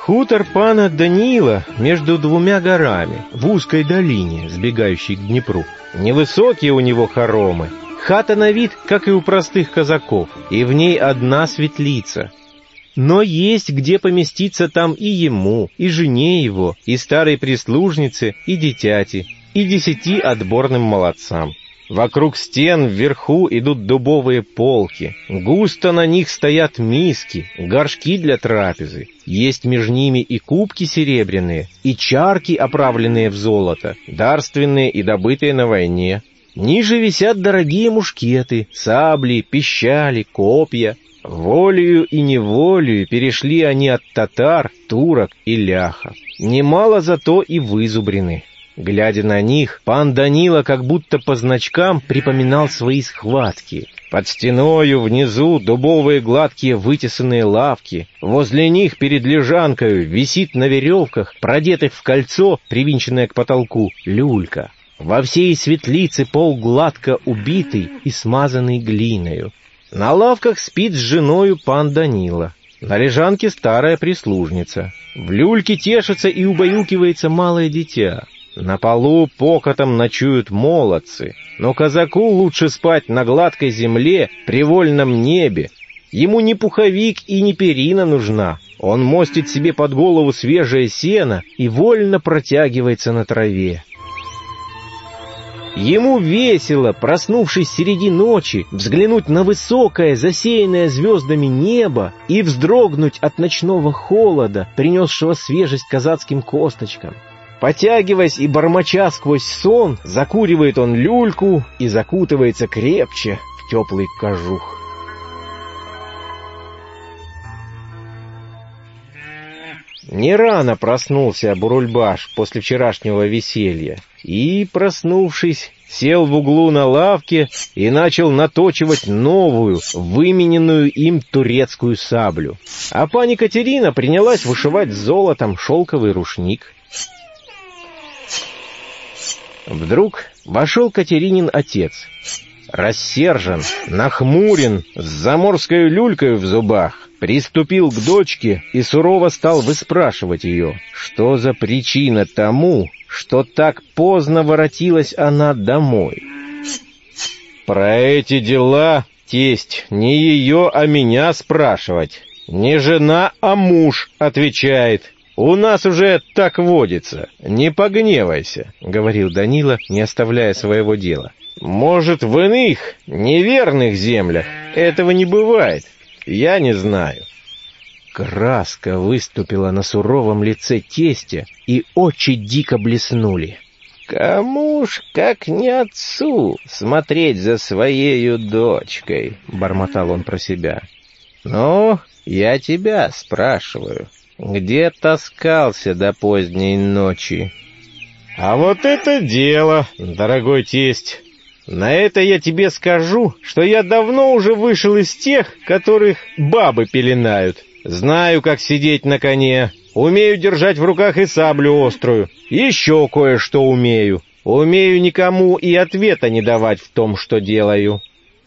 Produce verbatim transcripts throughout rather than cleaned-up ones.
Хутор пана Данила между двумя горами, в узкой долине, сбегающей к Днепру. Невысокие у него хоромы, хата на вид, как и у простых казаков, и в ней одна светлица. Но есть где поместиться там и ему, и жене его, и старой прислужнице, и дитяти, и десяти отборным молодцам. Вокруг стен вверху идут дубовые полки, густо на них стоят миски, горшки для трапезы. Есть между ними и кубки серебряные, и чарки, оправленные в золото, дарственные и добытые на войне. Ниже висят дорогие мушкеты, сабли, пищали, копья. Волею и неволею перешли они от татар, турок и ляхов. Немало зато и вызубрены. Глядя на них, пан Данила как будто по значкам припоминал свои схватки. Под стеною внизу дубовые гладкие вытесанные лавки. Возле них перед лежанкою висит на веревках, продетых в кольцо, привинченное к потолку, люлька. Во всей светлице пол гладко убитый и смазанный глиною. На лавках спит с женою пан Данила. На лежанке старая прислужница. В люльке тешится и убаюкивается малое дитя. На полу покотом ночуют молодцы, но казаку лучше спать на гладкой земле, при вольном небе. Ему ни пуховик и ни перина нужна. Он мостит себе под голову свежее сено и вольно протягивается на траве. Ему весело, проснувшись среди ночи, взглянуть на высокое, засеянное звездами небо и вздрогнуть от ночного холода, принесшего свежесть казацким косточкам. Потягиваясь и бормоча сквозь сон, закуривает он люльку и закутывается крепче в теплый кожух. Не рано проснулся Бурульбаш после вчерашнего веселья и, проснувшись, сел в углу на лавке и начал наточивать новую, вымененную им турецкую саблю. А пани Катерина принялась вышивать золотом шелковый рушник. Вдруг вошел Катеринин отец. Рассержен, нахмурен, с заморской люлькой в зубах, приступил к дочке и сурово стал выспрашивать ее, что за причина тому, что так поздно воротилась она домой. «Про эти дела, тесть, не ее, а меня спрашивать. Не жена, а муж», — отвечает. «У нас уже так водится. Не погневайся», — говорил Данила, не оставляя своего дела. «Может, в иных, неверных землях этого не бывает. Я не знаю». Краска выступила на суровом лице тестя, и очи дико блеснули. «Кому ж, как не отцу, смотреть за своею дочкой?» — бормотал он про себя. «Ну, я тебя спрашиваю. Где таскался до поздней ночи?» «А вот это дело, дорогой тесть! На это я тебе скажу, что я давно уже вышел из тех, которых бабы пеленают. Знаю, как сидеть на коне, умею держать в руках и саблю острую, еще кое-что умею. Умею никому и ответа не давать в том, что делаю».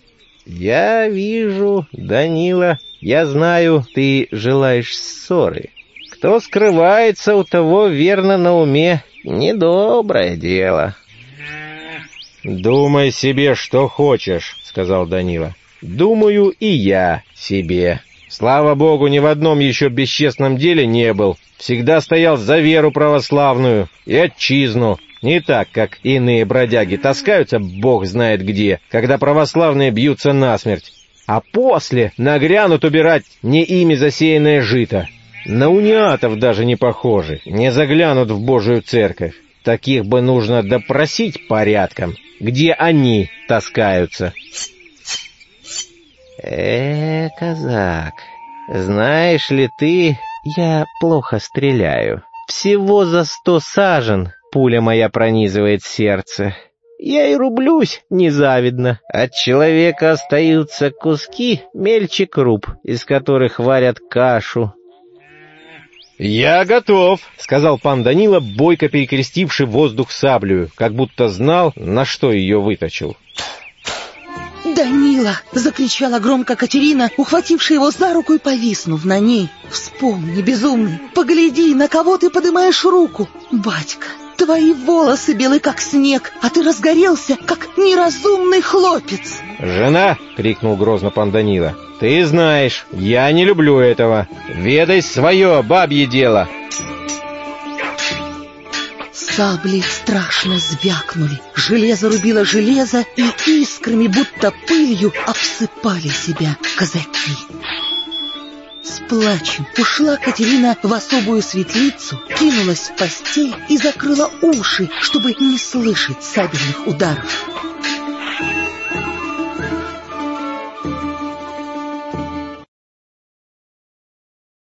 «Я вижу, Данила, я знаю, ты желаешь ссоры. Кто скрывается, у того верно на уме недоброе дело». «Думай себе, что хочешь», — сказал Данила. «Думаю и я себе. Слава богу, ни в одном еще бесчестном деле не был. Всегда стоял за веру православную и отчизну. Не так, как иные бродяги таскаются бог знает где, когда православные бьются насмерть, а после нагрянут убирать не ими засеянное жито. На униатов даже не похожи, не заглянут в Божию церковь. Таких бы нужно допросить порядком, где они таскаются». «Э, казак, знаешь ли ты, я плохо стреляю. Всего за сто сажен пуля моя пронизывает сердце. Я и рублюсь незавидно. От человека остаются куски мельче круп, из которых варят кашу». «Я готов», — сказал пан Данила, бойко перекрестивший воздух саблею, как будто знал, на что ее выточил. «Данила!» — закричала громко Катерина, ухватившая его за руку и повиснув на ней. «Вспомни, безумный, погляди, на кого ты поднимаешь руку! Батька, твои волосы белы, как снег, а ты разгорелся, как неразумный хлопец!» «Жена!» — крикнул грозно пан Данила. «Ты знаешь, я не люблю этого. Ведай свое бабье дело!» Сабли страшно звякнули, железо рубило железо, и искрами, будто пылью, обсыпали себя казаки. С плачем ушла Катерина в особую светлицу, кинулась в постель и закрыла уши, чтобы не слышать сабельных ударов.